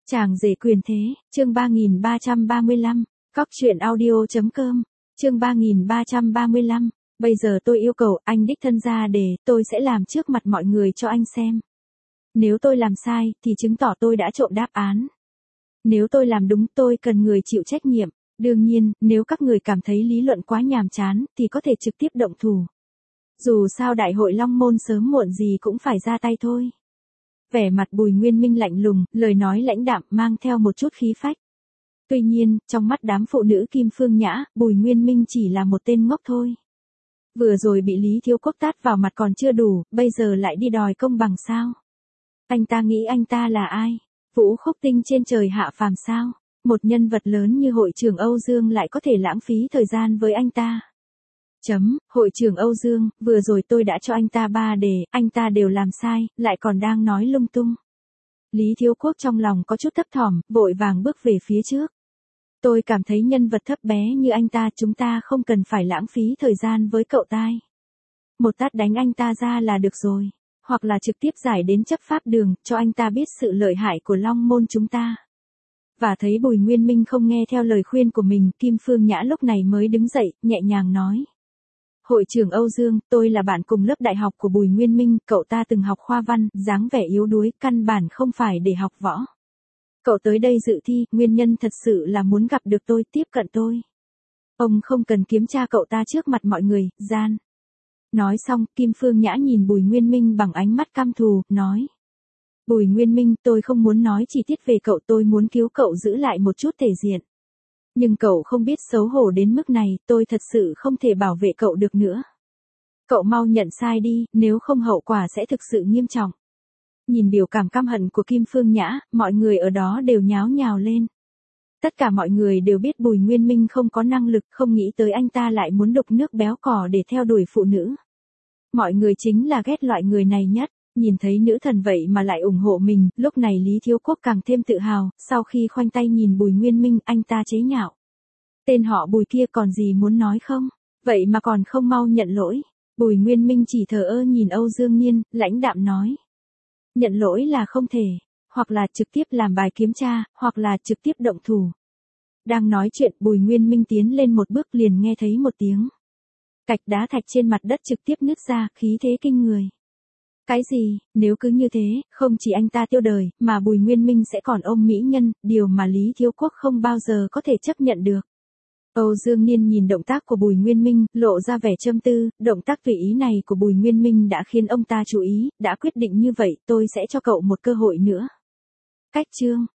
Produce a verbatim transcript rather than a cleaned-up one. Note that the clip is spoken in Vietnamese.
Chàng rể quyền thế, chương ba nghìn ba trăm ba mươi lăm, cóc truyện audio chấm com, chương ba nghìn ba trăm ba mươi lăm, bây giờ tôi yêu cầu anh đích thân ra đề, tôi sẽ làm trước mặt mọi người cho anh xem. Nếu tôi làm sai, thì chứng tỏ tôi đã trộm đáp án. Nếu tôi làm đúng, tôi cần người chịu trách nhiệm. Đương nhiên, nếu các người cảm thấy lý luận quá nhàm chán, thì có thể trực tiếp động thủ. Dù sao đại hội Long Môn sớm muộn gì cũng phải ra tay thôi. Vẻ mặt Bùi Nguyên Minh lạnh lùng, lời nói lãnh đạm mang theo một chút khí phách. Tuy nhiên, trong mắt đám phụ nữ Kim Phương Nhã, Bùi Nguyên Minh chỉ là một tên ngốc thôi. Vừa rồi bị Lý Thiếu Quốc tát vào mặt còn chưa đủ, bây giờ lại đi đòi công bằng sao? Anh ta nghĩ anh ta là ai? Vũ Khúc Tinh trên trời hạ phàm sao? Một nhân vật lớn như hội trưởng Âu Dương lại có thể lãng phí thời gian với anh ta. Chấm, hội trưởng Âu Dương, vừa rồi tôi đã cho anh ta ba đề, anh ta đều làm sai, lại còn đang nói lung tung. Lý Thiếu Quốc trong lòng có chút thấp thỏm, vội vàng bước về phía trước. Tôi cảm thấy nhân vật thấp bé như anh ta chúng ta không cần phải lãng phí thời gian với cậu tai. Một tát đánh anh ta ra là được rồi, hoặc là trực tiếp giải đến chấp pháp đường, cho anh ta biết sự lợi hại của Long Môn chúng ta. Và thấy Bùi Nguyên Minh không nghe theo lời khuyên của mình, Kim Phương Nhã lúc này mới đứng dậy, nhẹ nhàng nói. Hội trưởng Âu Dương, tôi là bạn cùng lớp đại học của Bùi Nguyên Minh, cậu ta từng học khoa văn, dáng vẻ yếu đuối, căn bản không phải để học võ. Cậu tới đây dự thi, nguyên nhân thật sự là muốn gặp được tôi, tiếp cận tôi. Ông không cần kiếm tra cậu ta trước mặt mọi người, gian. Nói xong, Kim Phương Nhã nhìn Bùi Nguyên Minh bằng ánh mắt căm thù, nói. Bùi Nguyên Minh, tôi không muốn nói chi tiết về cậu, tôi muốn cứu cậu giữ lại một chút thể diện. Nhưng cậu không biết xấu hổ đến mức này, tôi thật sự không thể bảo vệ cậu được nữa. Cậu mau nhận sai đi, nếu không hậu quả sẽ thực sự nghiêm trọng. Nhìn biểu cảm căm hận của Kim Phương Nhã, mọi người ở đó đều nháo nhào lên. Tất cả mọi người đều biết Bùi Nguyên Minh không có năng lực, không nghĩ tới anh ta lại muốn đục nước béo cò để theo đuổi phụ nữ. Mọi người chính là ghét loại người này nhất. Nhìn thấy nữ thần vậy mà lại ủng hộ mình, lúc này Lý Thiếu Quốc càng thêm tự hào, sau khi khoanh tay nhìn Bùi Nguyên Minh, anh ta chế nhạo. Tên họ Bùi kia còn gì muốn nói không? Vậy mà còn không mau nhận lỗi. Bùi Nguyên Minh chỉ thờ ơ nhìn Âu Dương Niên, lãnh đạm nói. Nhận lỗi là không thể, hoặc là trực tiếp làm bài kiểm tra, hoặc là trực tiếp động thủ. Đang nói chuyện, Bùi Nguyên Minh tiến lên một bước liền nghe thấy một tiếng. Cạch đá thạch trên mặt đất trực tiếp nứt ra, khí thế kinh người. Cái gì, nếu cứ như thế, không chỉ anh ta tiêu đời, mà Bùi Nguyên Minh sẽ còn ôm mỹ nhân, điều mà Lý Thiếu Quốc không bao giờ có thể chấp nhận được. Âu Dương Niên nhìn động tác của Bùi Nguyên Minh, lộ ra vẻ châm tư, động tác tùy ý này của Bùi Nguyên Minh đã khiến ông ta chú ý, đã quyết định như vậy, tôi sẽ cho cậu một cơ hội nữa. Cách chương,